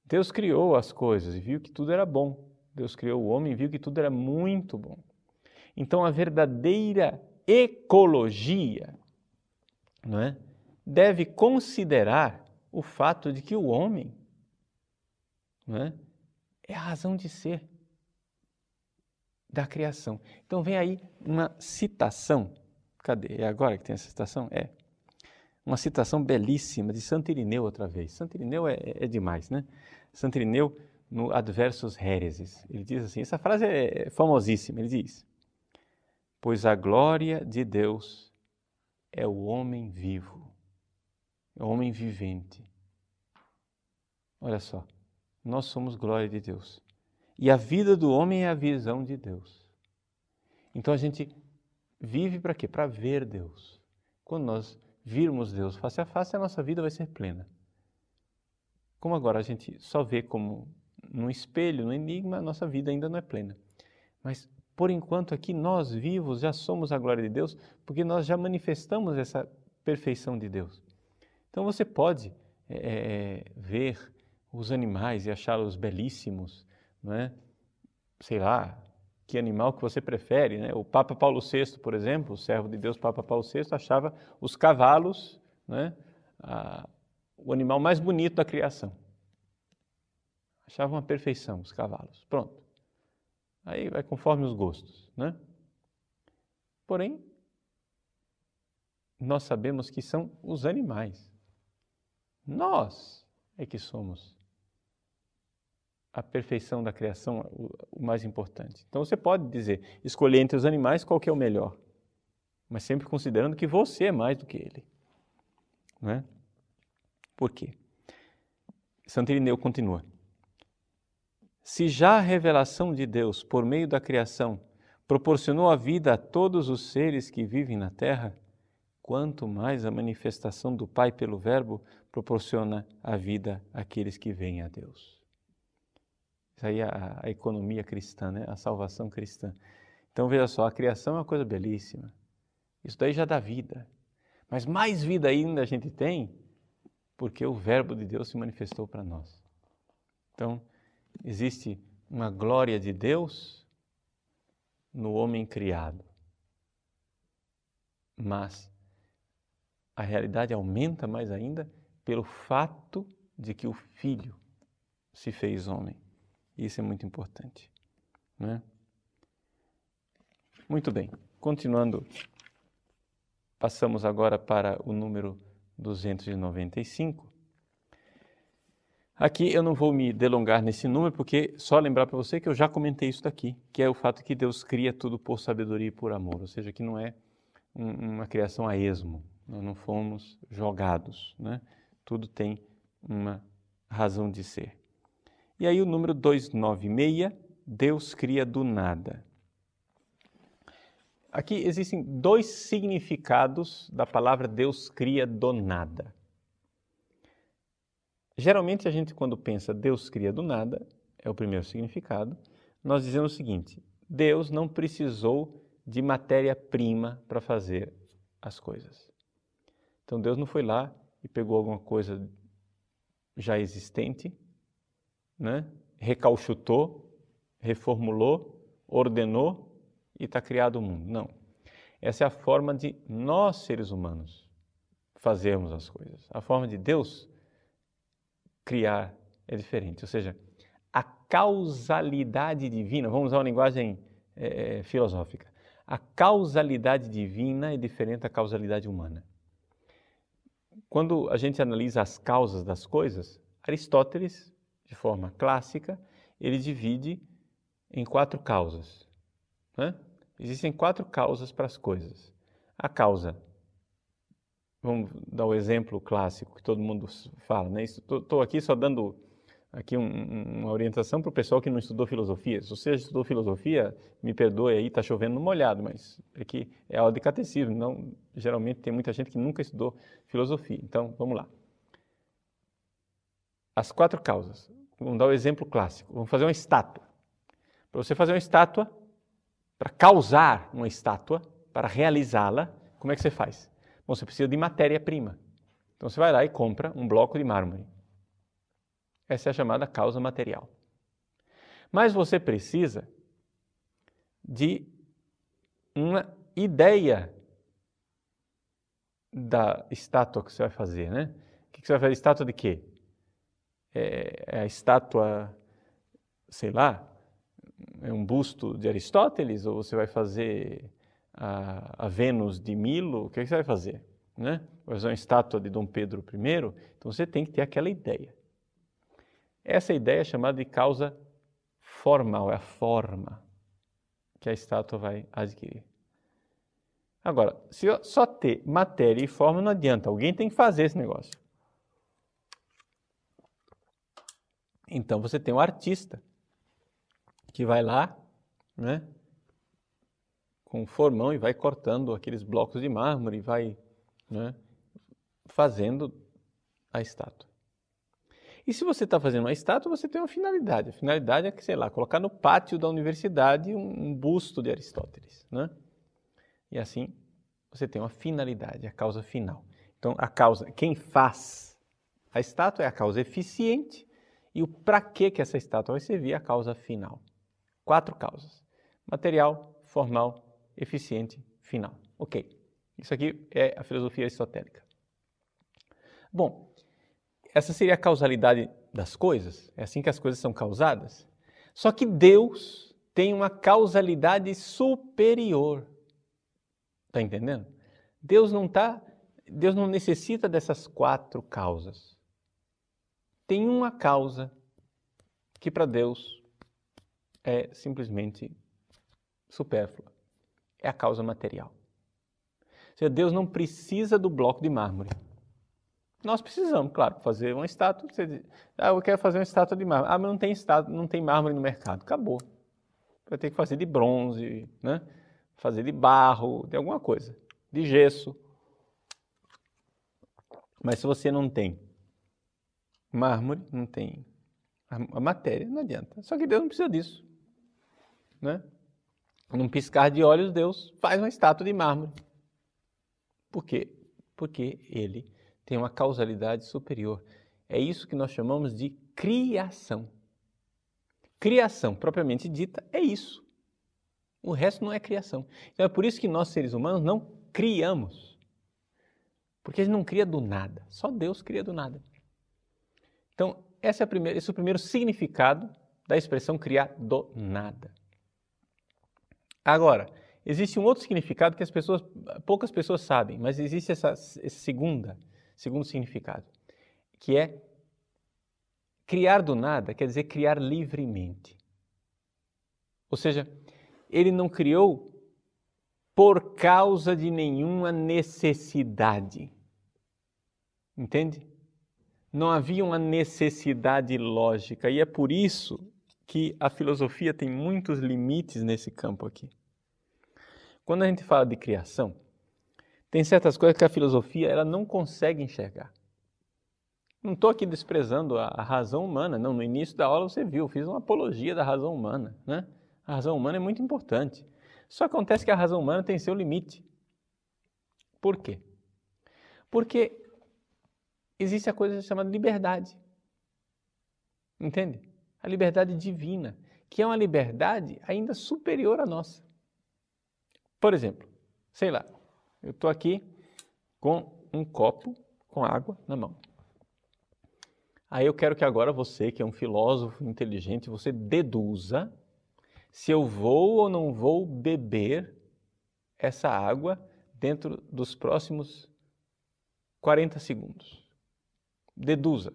Deus criou as coisas e viu que tudo era bom. Deus criou o homem e viu que tudo era muito bom. Então, a verdadeira ecologia, não é, deve considerar o fato de que o homem, não é, é a razão de ser da criação. Então, vem aí uma citação. Cadê? É agora que tem essa citação? É. Uma citação belíssima de Santo Irineu outra vez. Santo Irineu é, é demais, né? Santo Irineu, no Adversus Hereses, ele diz assim, essa frase é famosíssima, ele diz: pois a glória de Deus é o homem vivo, é o homem vivente. Olha só, nós somos glória de Deus. E a vida do homem é a visão de Deus. Então a gente vive para quê? Para ver Deus. Quando nós virmos Deus face a face, a nossa vida vai ser plena. Como agora a gente só vê como num espelho, num enigma, a nossa vida ainda não é plena. Mas, por enquanto, aqui nós vivos já somos a glória de Deus, porque nós já manifestamos essa perfeição de Deus. Então você pode é, ver os animais e achá-los belíssimos, não é? Sei lá, que animal que você prefere, né? O Papa Paulo sexto, por exemplo, o servo de Deus Papa Paulo sexto, achava os cavalos, né, a, o animal mais bonito da criação. Achava uma perfeição os cavalos. Pronto. Aí vai conforme os gostos, né? Porém, nós sabemos que são os animais. Nós é que somos a perfeição da criação, o mais importante. Então você pode dizer, escolher entre os animais qual que é o melhor, mas sempre considerando que você é mais do que ele. Não é? Por quê? Santo Irineu continua. Se já a revelação de Deus por meio da criação proporcionou a vida a todos os seres que vivem na terra, quanto mais a manifestação do Pai pelo Verbo proporciona a vida àqueles que veem a Deus. Isso aí é a, a economia cristã, né? A salvação cristã. Então veja só, a criação é uma coisa belíssima. Isso daí já dá vida. Mas mais vida ainda a gente tem porque o Verbo de Deus se manifestou para nós. Então, existe uma glória de Deus no homem criado. Mas a realidade aumenta mais ainda pelo fato de que o Filho se fez homem. Isso é muito importante, né? Muito bem, continuando, passamos agora para o número duzentos e noventa e cinco. Aqui eu não vou me delongar nesse número, porque só lembrar para você que eu já comentei isso daqui, que é o fato que Deus cria tudo por sabedoria e por amor, ou seja, que não é um, uma criação a esmo, nós não fomos jogados, né? Tudo tem uma razão de ser. E aí o número duzentos e noventa e seis, Deus cria do nada. Aqui existem dois significados da palavra Deus cria do nada. Geralmente a gente, quando pensa Deus cria do nada, é o primeiro significado, nós dizemos o seguinte: Deus não precisou de matéria-prima para fazer as coisas. Então Deus não foi lá e pegou alguma coisa já existente, né? Recauchutou, reformulou, ordenou e está criado o mundo. Não. Essa é a forma de nós, seres humanos, fazermos as coisas. A forma de Deus criar é diferente. Ou seja, a causalidade divina, vamos usar uma linguagem é, filosófica, a causalidade divina é diferente da causalidade humana. Quando a gente analisa as causas das coisas, Aristóteles, de forma clássica, ele divide em quatro causas, né? Existem quatro causas para as coisas. A causa, vamos dar o exemplo clássico que todo mundo fala, né? Estou aqui só dando aqui um, uma orientação para o pessoal que não estudou filosofia. Se você estudou filosofia, me perdoe aí, está chovendo no molhado, mas é que é aula de catecismo, não, geralmente tem muita gente que nunca estudou filosofia. Então, vamos lá. As quatro causas. Vamos dar o exemplo clássico. Vamos fazer uma estátua. Para você fazer uma estátua, para causar uma estátua, para realizá-la, como é que você faz? Bom, você precisa de matéria-prima. Então você vai lá e compra um bloco de mármore. Essa é a chamada causa material. Mas você precisa de uma ideia da estátua que você vai fazer, né? O que você vai fazer? Estátua de quê? É, é a estátua, sei lá, é um busto de Aristóteles? Ou você vai fazer a, a Vênus de Milo? O que você vai fazer? Né? Vai fazer uma estátua de Dom Pedro I? Então você tem que ter aquela ideia. Essa ideia é chamada de causa formal, é a forma que a estátua vai adquirir. Agora, se só ter matéria e forma não adianta, alguém tem que fazer esse negócio. Então você tem um artista que vai lá, né, com um formão e vai cortando aqueles blocos de mármore e vai, né, fazendo a estátua. E se você está fazendo uma estátua, você tem uma finalidade. A finalidade é, que, sei lá, colocar no pátio da universidade um, um busto de Aristóteles, né? E assim você tem uma finalidade, a causa final. Então, a causa, quem faz a estátua é a causa eficiente e o para que que essa estátua vai servir é a causa final. Quatro causas: material, formal, eficiente, final. Ok, isso aqui é a filosofia aristotélica. Bom, essa seria a causalidade das coisas, é assim que as coisas são causadas. Só que Deus tem uma causalidade superior. Está entendendo? Deus não tá, Deus não necessita dessas quatro causas. Tem uma causa que para Deus é simplesmente supérflua. É a causa material. Ou seja, Deus não precisa do bloco de mármore. Nós precisamos, claro, fazer uma estátua. Você diz, ah, eu quero fazer uma estátua de mármore. Ah, mas não tem estátua, não tem mármore no mercado. Acabou. Vai ter que fazer de bronze, né? Fazer de barro, de alguma coisa, de gesso. Mas se você não tem mármore, não tem a matéria, não adianta. Só que Deus não precisa disso, né? Num piscar de olhos, Deus faz uma estátua de mármore. Por quê? Porque Ele tem uma causalidade superior. É isso que nós chamamos de criação. Criação, propriamente dita, é isso. O resto não é criação. Então é por isso que nós, seres humanos, não criamos. Porque a gente não cria do nada. Só Deus cria do nada. Então, essa é a primeira, esse é o primeiro significado da expressão criar do nada. Agora, existe um outro significado que as pessoas, poucas pessoas sabem, mas existe essa, esse segunda, segundo significado, que é criar do nada, quer dizer criar livremente. Ou seja, ele não criou por causa de nenhuma necessidade. Entende? Não havia uma necessidade lógica e é por isso que a filosofia tem muitos limites nesse campo aqui. Quando a gente fala de criação, tem certas coisas que a filosofia ela não consegue enxergar. Não estou aqui desprezando a, a razão humana, não. No início da aula você viu, eu fiz uma apologia da razão humana, né? A razão humana é muito importante. Só acontece que a razão humana tem seu limite. Por quê? Porque existe a coisa chamada liberdade. Entende? A liberdade divina, que é uma liberdade ainda superior à nossa. Por exemplo, sei lá, eu estou aqui com um copo com água na mão. Aí eu quero que agora você, que é um filósofo inteligente, você deduza se eu vou ou não vou beber essa água dentro dos próximos quarenta segundos. Deduza.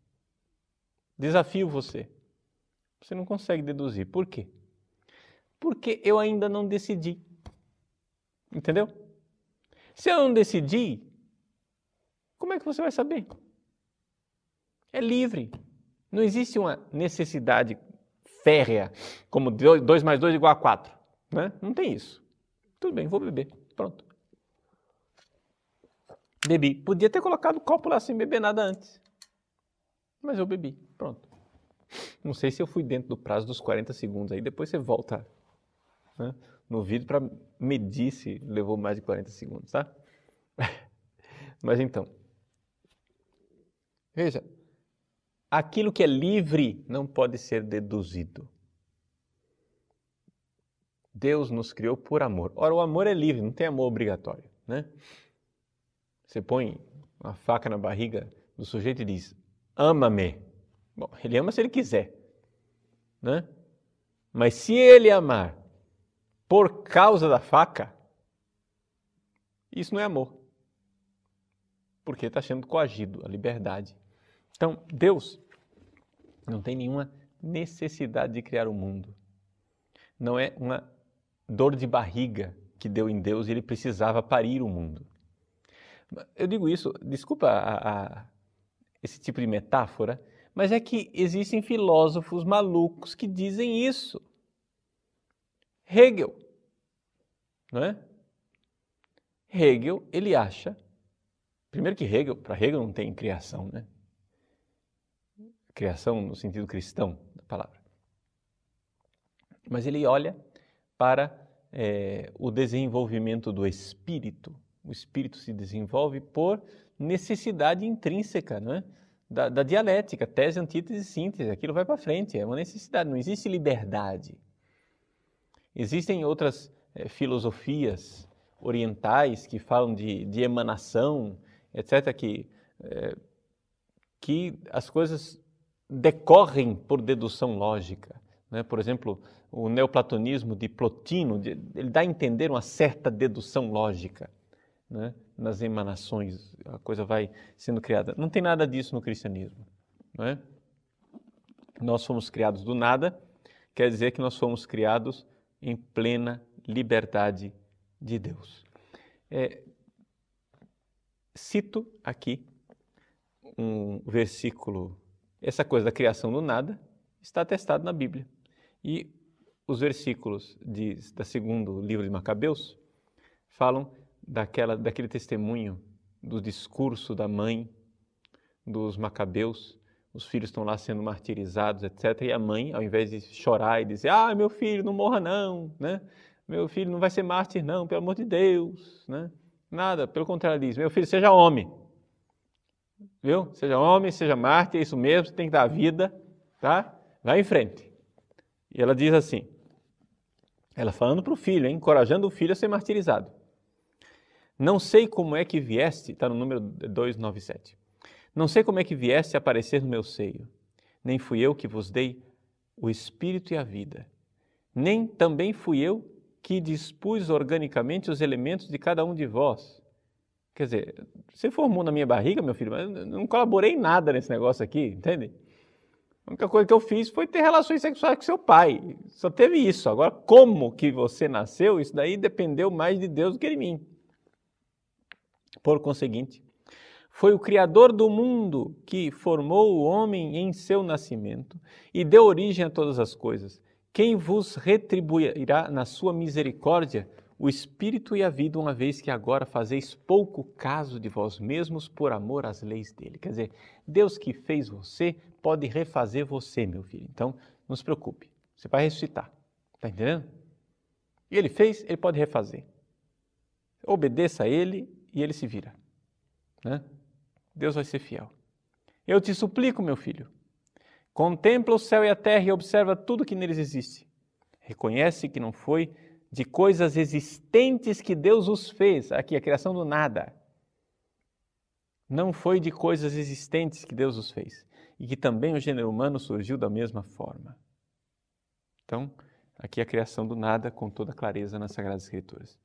Desafio você. Você não consegue deduzir. Por quê? Porque eu ainda não decidi. Entendeu? Se eu não decidi, como é que você vai saber? É livre. Não existe uma necessidade férrea, como dois mais dois igual a quatro. Né? Não tem isso. Tudo bem, vou beber. Pronto. Bebi. Podia ter colocado o copo lá sem beber nada antes. Mas eu bebi. Pronto. Não sei se eu fui dentro do prazo dos quarenta segundos. Aí depois você volta, né, no vídeo para medir se levou mais de quarenta segundos, tá? Mas então, veja, aquilo que é livre não pode ser deduzido. Deus nos criou por amor. Ora, o amor é livre, não tem amor obrigatório, né? Você põe uma faca na barriga do sujeito e diz, ama-me. Bom, ele ama se ele quiser, né? Mas se ele amar por causa da faca, isso não é amor. Porque está sendo coagido, a liberdade. Então, Deus não tem nenhuma necessidade de criar o mundo. Não é uma dor de barriga que deu em Deus e ele precisava parir o mundo. Eu digo isso, desculpa a, a, esse tipo de metáfora, mas é que existem filósofos malucos que dizem isso. Hegel, não é? Hegel, ele acha, primeiro que Hegel, para Hegel não tem criação, né? Criação no sentido cristão da palavra. Mas ele olha para é, o desenvolvimento do espírito. O espírito se desenvolve por necessidade intrínseca, não é? da, da dialética, tese, antítese, síntese. Aquilo vai para frente, é uma necessidade, não existe liberdade. Existem outras é, filosofias orientais que falam de, de emanação, etcétera, que, é, que as coisas decorrem por dedução lógica. Né? Por exemplo, o neoplatonismo de Plotino, de, ele dá a entender uma certa dedução lógica, né? Nas emanações, a coisa vai sendo criada. Não tem nada disso no cristianismo. Não é? Nós fomos criados do nada, quer dizer que nós fomos criados em plena liberdade de Deus. É, cito aqui um versículo, essa coisa da criação do nada está atestado na Bíblia. E os versículos de, da segundo livro de Macabeus falam daquela, daquele testemunho do discurso da mãe dos Macabeus. Os filhos estão lá sendo martirizados, etcétera. E a mãe, ao invés de chorar e dizer, ah, meu filho, não morra não, né? Meu filho não vai ser mártir não, pelo amor de Deus, né? Nada, pelo contrário, diz, meu filho, seja homem, viu? Seja homem, seja mártir, é isso mesmo, você tem que dar a vida, tá? Vai em frente. E ela diz assim, ela falando para o filho, hein? Encorajando o filho a ser martirizado. Não sei como é que vieste, está no número duzentos e noventa e sete. Não sei como é que vieste a aparecer no meu seio, nem fui eu que vos dei o espírito e a vida, nem também fui eu que dispus organicamente os elementos de cada um de vós. Quer dizer, você formou na minha barriga, meu filho, mas eu não colaborei em nada nesse negócio aqui, entende? A única coisa que eu fiz foi ter relações sexuais com seu pai. Só teve isso. Agora, como que você nasceu, isso daí dependeu mais de Deus do que de mim. Por conseguinte, foi o Criador do mundo que formou o homem em seu nascimento e deu origem a todas as coisas. Quem vos retribuirá na sua misericórdia o espírito e a vida, uma vez que agora fazeis pouco caso de vós mesmos por amor às leis dele. Quer dizer, Deus que fez você pode refazer você, meu filho. Então, não se preocupe, você vai ressuscitar. Está entendendo? E ele fez, ele pode refazer. Obedeça a ele e ele se vira. Né? Deus vai ser fiel. Eu te suplico, meu filho, contempla o céu e a terra e observa tudo que neles existe. Reconhece que não foi de coisas existentes que Deus os fez. Aqui, a criação do nada. Não foi de coisas existentes que Deus os fez. E que também o gênero humano surgiu da mesma forma. Então, aqui a criação do nada com toda clareza nas Sagradas Escrituras.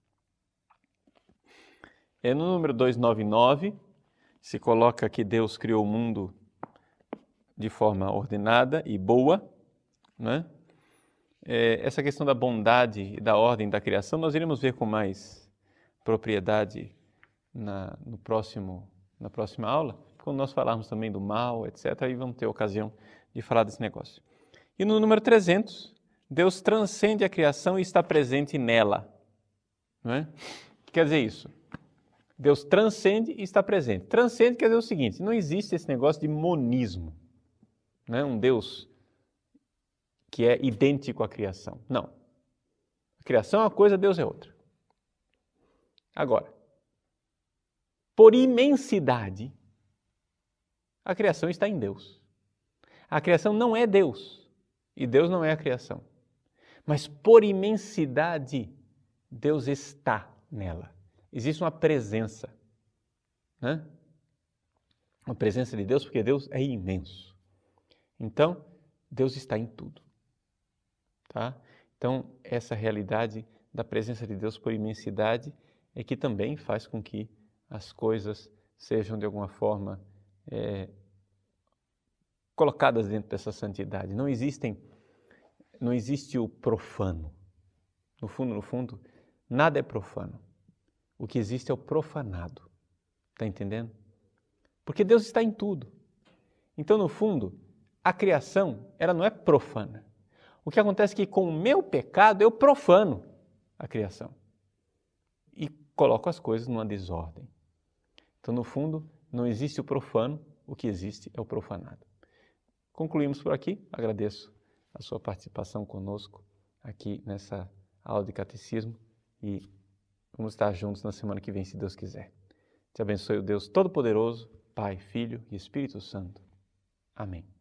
É no número duzentos e noventa e nove, se coloca que Deus criou o mundo de forma ordenada e boa, né? É, essa questão da bondade e da ordem da criação nós iremos ver com mais propriedade na, no próximo, na próxima aula, quando nós falarmos também do mal, etcétera, aí vamos ter ocasião de falar desse negócio. E no número trezentos, Deus transcende a criação e está presente nela. Não é? O que quer dizer isso? Deus transcende e está presente. Transcende quer dizer o seguinte, não existe esse negócio de monismo, né? Um Deus que é idêntico à criação. Não. A criação é uma coisa, Deus é outra. Agora, por imensidade, a criação está em Deus. A criação não é Deus e Deus não é a criação. Mas por imensidade, Deus está nela. Existe uma presença, né? Uma presença de Deus, porque Deus é imenso. Então, Deus está em tudo. Tá? Então, essa realidade da presença de Deus por imensidade é que também faz com que as coisas sejam, de alguma forma, é, colocadas dentro dessa santidade. Não existem, não existe o profano. No fundo, no fundo, nada é profano. O que existe é o profanado. Está entendendo? Porque Deus está em tudo. Então, no fundo, a criação, ela não é profana. O que acontece é que com o meu pecado eu profano a criação e coloco as coisas numa desordem. Então, no fundo, não existe o profano, o que existe é o profanado. Concluímos por aqui. Agradeço a sua participação conosco aqui nessa aula de catecismo e vamos estar juntos na semana que vem, se Deus quiser. Te abençoe o Deus Todo-Poderoso, Pai, Filho e Espírito Santo. Amém.